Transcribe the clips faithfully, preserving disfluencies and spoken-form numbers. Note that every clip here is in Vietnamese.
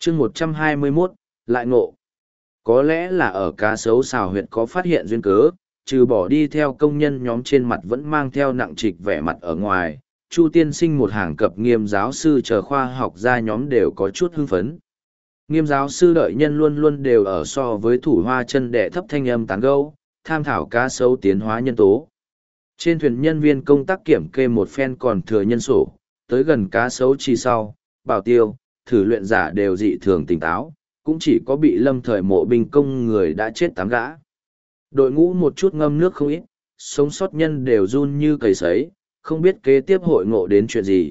chương một trăm hai mươi mốt, lại ngộ. Có lẽ là ở cá sấu xào huyệt có phát hiện duyên cớ, trừ bỏ đi theo công nhân nhóm trên mặt vẫn mang theo nặng trịch vẻ mặt ở ngoài, Chu tiên sinh một hàng cập nghiêm giáo sư chờ khoa học gia nhóm đều có chút hưng phấn. Nghiêm giáo sư đợi nhân luôn luôn đều ở so với thủ hoa chân đệ thấp thanh âm tán gẫu, tham thảo cá sấu tiến hóa nhân tố. Trên thuyền nhân viên công tác kiểm kê một phen còn thừa nhân sổ, tới gần cá sấu chi sau, bảo tiêu, thử luyện giả đều dị thường tỉnh táo, cũng chỉ có bị lâm thời mộ binh công người đã chết tám gã. Đội ngũ một chút ngâm nước không ít, sống sót nhân đều run như cầy sấy, không biết kế tiếp hội ngộ đến chuyện gì.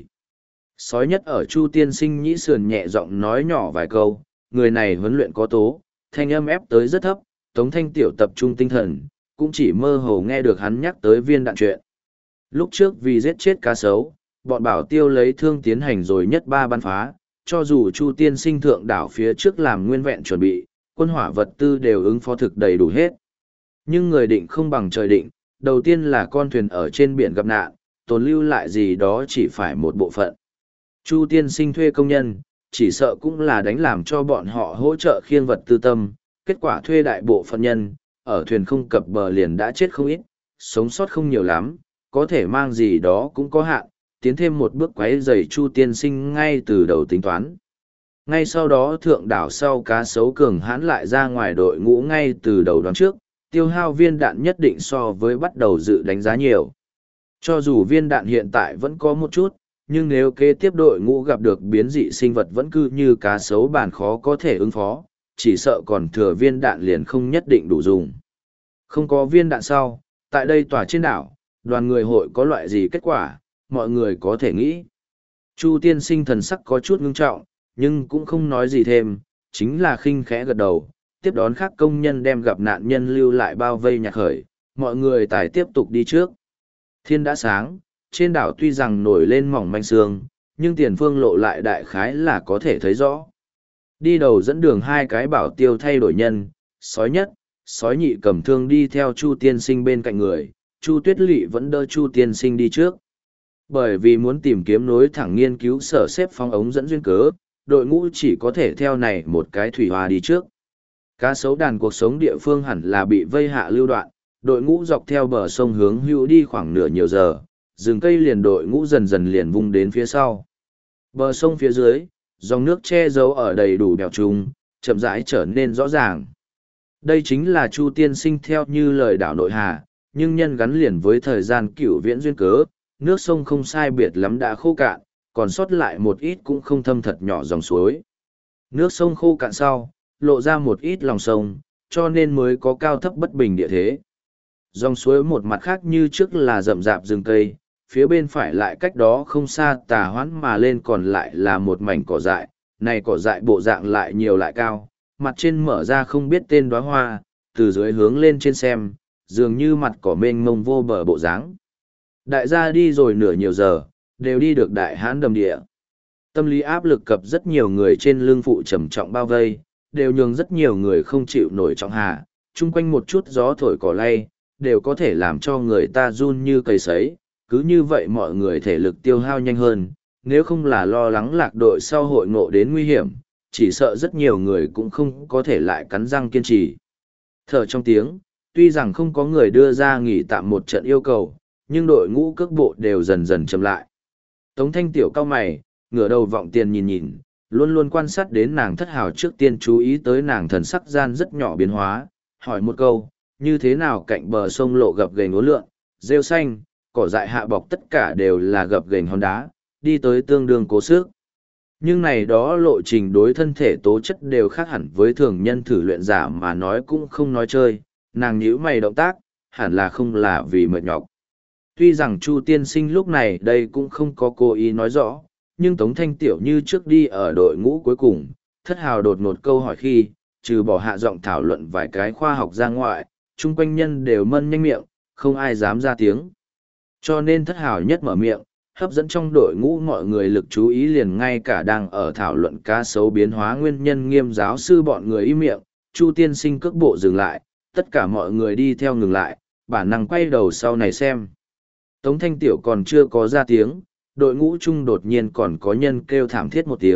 Sói nhất ở Chu tiên sinh nhĩ sườn nhẹ giọng nói nhỏ vài câu, người này huấn luyện có tố, thanh âm ép tới rất thấp, Tống Thanh Tiểu tập trung tinh thần, cũng chỉ mơ hồ nghe được hắn nhắc tới viên đạn chuyện. Lúc trước vì giết chết cá sấu, bọn bảo tiêu lấy thương tiến hành rồi nhất ba bắn phá, cho dù Chu tiên sinh thượng đảo phía trước làm nguyên vẹn chuẩn bị, quân hỏa vật tư đều ứng phó thực đầy đủ hết. Nhưng người định không bằng trời định, đầu tiên là con thuyền ở trên biển gặp nạn, tồn lưu lại gì đó chỉ phải một bộ phận. Chu tiên sinh thuê công nhân, chỉ sợ cũng là đánh làm cho bọn họ hỗ trợ khiêng vật tư tâm, kết quả thuê đại bộ phận nhân, ở thuyền không cập bờ liền đã chết không ít, sống sót không nhiều lắm, có thể mang gì đó cũng có hạn, tiến thêm một bước quấy rầy Chu tiên sinh ngay từ đầu tính toán. Ngay sau đó thượng đảo sau cá sấu cường hãn lại ra ngoài đội ngũ ngay từ đầu đoán trước, tiêu hao viên đạn nhất định so với bắt đầu dự đánh giá nhiều. Cho dù viên đạn hiện tại vẫn có một chút, nhưng nếu kế tiếp đội ngũ gặp được biến dị sinh vật vẫn cứ như cá sấu bản khó có thể ứng phó, chỉ sợ còn thừa viên đạn liền không nhất định đủ dùng. Không có viên đạn sau, tại đây tòa trên đảo, đoàn người hội có loại gì kết quả, mọi người có thể nghĩ. Chu tiên sinh thần sắc có chút ngưng trọng, nhưng cũng không nói gì thêm, chính là khinh khẽ gật đầu, tiếp đón khác công nhân đem gặp nạn nhân lưu lại bao vây nhạc khởi, mọi người tài tiếp tục đi trước. Thiên đã sáng, trên đảo tuy rằng nổi lên mỏng manh sương, nhưng tiền phương lộ lại đại khái là có thể thấy rõ. Đi đầu dẫn đường hai cái bảo tiêu thay đổi nhân, sói nhất, sói nhị cầm thương đi theo Chu tiên sinh bên cạnh người, Chu tuyết lỵ vẫn đỡ Chu tiên sinh đi trước. Bởi vì muốn tìm kiếm nối thẳng nghiên cứu sở xếp phóng ống dẫn duyên cớ, đội ngũ chỉ có thể theo này một cái thủy hòa đi trước. Cá sấu đàn cuộc sống địa phương hẳn là bị vây hạ lưu đoạn, đội ngũ dọc theo bờ sông hướng hữu đi khoảng nửa nhiều giờ, rừng cây liền đội ngũ dần dần liền vung đến phía sau. Bờ sông phía dưới, dòng nước che giấu ở đầy đủ bèo trùng, chậm rãi trở nên rõ ràng. Đây chính là Chu tiên sinh theo như lời đảo nội hà, nhưng nhân gắn liền với thời gian cửu viễn duyên cớ, nước sông không sai biệt lắm đã khô cạn, còn sót lại một ít cũng không thâm thật nhỏ dòng suối. Nước sông khô cạn sau, lộ ra một ít lòng sông, cho nên mới có cao thấp bất bình địa thế. Dòng suối một mặt khác như trước là rậm rạp rừng cây, phía bên phải lại cách đó không xa tà hoãn mà lên còn lại là một mảnh cỏ dại, này cỏ dại bộ dạng lại nhiều lại cao, mặt trên mở ra không biết tên đóa hoa, từ dưới hướng lên trên xem, dường như mặt cỏ mênh mông vô bờ bộ dáng. Đại gia đi rồi nửa nhiều giờ, đều đi được đại hãn đầm địa. Tâm lý áp lực cập rất nhiều người trên lưng phụ trầm trọng bao vây, đều nhường rất nhiều người không chịu nổi trọng hà, chung quanh một chút gió thổi cỏ lay, đều có thể làm cho người ta run như cây sấy, cứ như vậy mọi người thể lực tiêu hao nhanh hơn, nếu không là lo lắng lạc đội sau hội ngộ đến nguy hiểm, chỉ sợ rất nhiều người cũng không có thể lại cắn răng kiên trì. Thở trong tiếng, tuy rằng không có người đưa ra nghỉ tạm một trận yêu cầu, nhưng đội ngũ cước bộ đều dần dần chậm lại. Tống Thanh Tiểu cao mày, ngửa đầu vọng tiền nhìn nhìn, luôn luôn quan sát đến nàng thất hào trước tiên chú ý tới nàng thần sắc gian rất nhỏ biến hóa, hỏi một câu, như thế nào cạnh bờ sông lộ gập ghềnh uốn lượn, rêu xanh, cỏ dại hạ bọc tất cả đều là gập ghềnh hòn đá, đi tới tương đương cố sức. Nhưng này đó lộ trình đối thân thể tố chất đều khác hẳn với thường nhân thử luyện giả mà nói cũng không nói chơi, nàng nhíu mày động tác, hẳn là không là vì mệt nhọc. Tuy rằng Chu tiên sinh lúc này đây cũng không có cố ý nói rõ, nhưng Tống Thanh Tiểu như trước đi ở đội ngũ cuối cùng, thất hào đột ngột câu hỏi khi, trừ bỏ hạ giọng thảo luận vài cái khoa học ra ngoại, chung quanh nhân đều mân nhanh miệng, không ai dám ra tiếng. Cho nên thất hào nhất mở miệng, hấp dẫn trong đội ngũ mọi người lực chú ý liền ngay cả đang ở thảo luận cá sấu biến hóa nguyên nhân nghiêm giáo sư bọn người im miệng, Chu tiên sinh cước bộ dừng lại, tất cả mọi người đi theo ngừng lại, bản năng quay đầu sau này xem. Tống Thanh Tiểu còn chưa có ra tiếng, đội ngũ chung đột nhiên còn có nhân kêu thảm thiết một tiếng,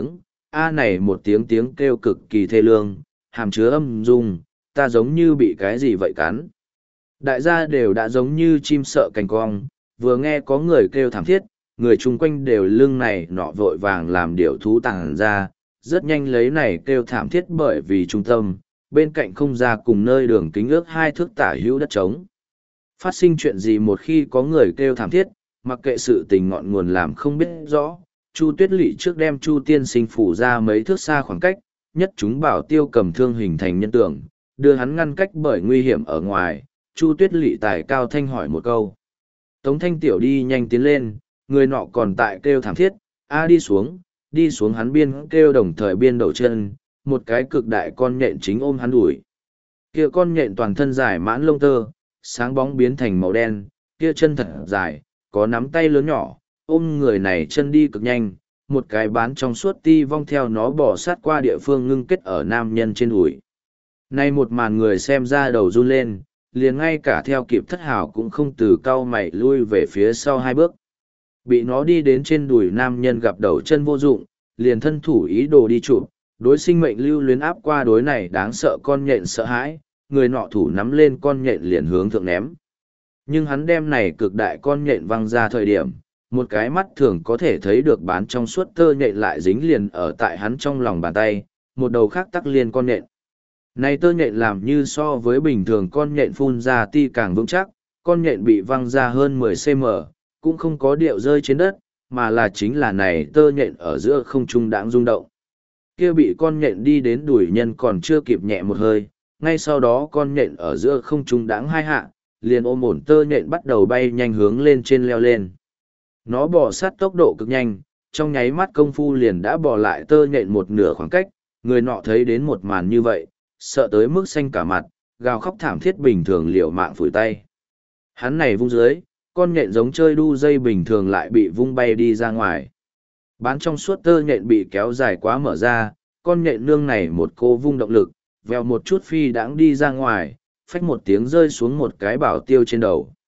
A này một tiếng tiếng kêu cực kỳ thê lương, hàm chứa âm dung, ta giống như bị cái gì vậy cắn. Đại gia đều đã giống như chim sợ cành cong, vừa nghe có người kêu thảm thiết, người chung quanh đều lưng này nọ vội vàng làm điệu thú tàng ra, rất nhanh lấy này kêu thảm thiết bởi vì trung tâm, bên cạnh không ra cùng nơi đường kính ước hai thước tả hữu đất trống. Phát sinh chuyện gì một khi có người kêu thảm thiết, mặc kệ sự tình ngọn nguồn làm không biết rõ, Chu Tuyết Lỵ trước đem Chu tiên sinh phủ ra mấy thước xa khoảng cách, nhất chúng bảo tiêu cầm thương hình thành nhân tượng, đưa hắn ngăn cách bởi nguy hiểm ở ngoài. Chu Tuyết Lỵ tài cao thanh hỏi một câu. Tống Thanh Tiểu đi nhanh tiến lên, người nọ còn tại kêu thảm thiết, a đi xuống, đi xuống, hắn biên kêu đồng thời biên đầu chân, một cái cực đại con nhện chính ôm hắn đuổi. Kia con nhện toàn thân dài mãn lông tơ, sáng bóng biến thành màu đen, kia chân thật dài, có nắm tay lớn nhỏ, ôm người này chân đi cực nhanh, một cái bán trong suốt ti vong theo nó bỏ sát qua địa phương ngưng kết ở nam nhân trên đùi. Nay một màn người xem ra đầu run lên, liền ngay cả theo kịp thất hào cũng không từ cau mày lui về phía sau hai bước. Bị nó đi đến trên đùi nam nhân gặp đầu chân vô dụng, liền thân thủ ý đồ đi chụp, đối sinh mệnh lưu luyến áp qua đối này đáng sợ con nhện sợ hãi, người nọ thủ nắm lên con nhện liền hướng thượng ném. Nhưng hắn đem này cực đại con nhện văng ra thời điểm, một cái mắt thường có thể thấy được bán trong suốt tơ nhện lại dính liền ở tại hắn trong lòng bàn tay, một đầu khác tắc liền con nhện. Này tơ nhện làm như so với bình thường con nhện phun ra ti càng vững chắc, con nhện bị văng ra hơn mười xăng-ti-mét, cũng không có điệu rơi trên đất, mà là chính là này tơ nhện ở giữa không trung đãng rung động. Kia bị con nhện đi đến đuổi nhân còn chưa kịp nhẹ một hơi, ngay sau đó con nhện ở giữa không trung đãng hai hạ, liền ôm ổn tơ nhện bắt đầu bay nhanh hướng lên trên leo lên. Nó bò sát tốc độ cực nhanh, trong nháy mắt công phu liền đã bò lại tơ nhện một nửa khoảng cách, người nọ thấy đến một màn như vậy, sợ tới mức xanh cả mặt, gào khóc thảm thiết bình thường liều mạng phủi tay. Hắn này vung dưới, con nhện giống chơi đu dây bình thường lại bị vung bay đi ra ngoài. Bán trong suốt tơ nhện bị kéo dài quá mở ra, con nhện nương này một cô vung động lực, vèo một chút phi đãng đi ra ngoài, phách một tiếng rơi xuống một cái bảo tiêu trên đầu.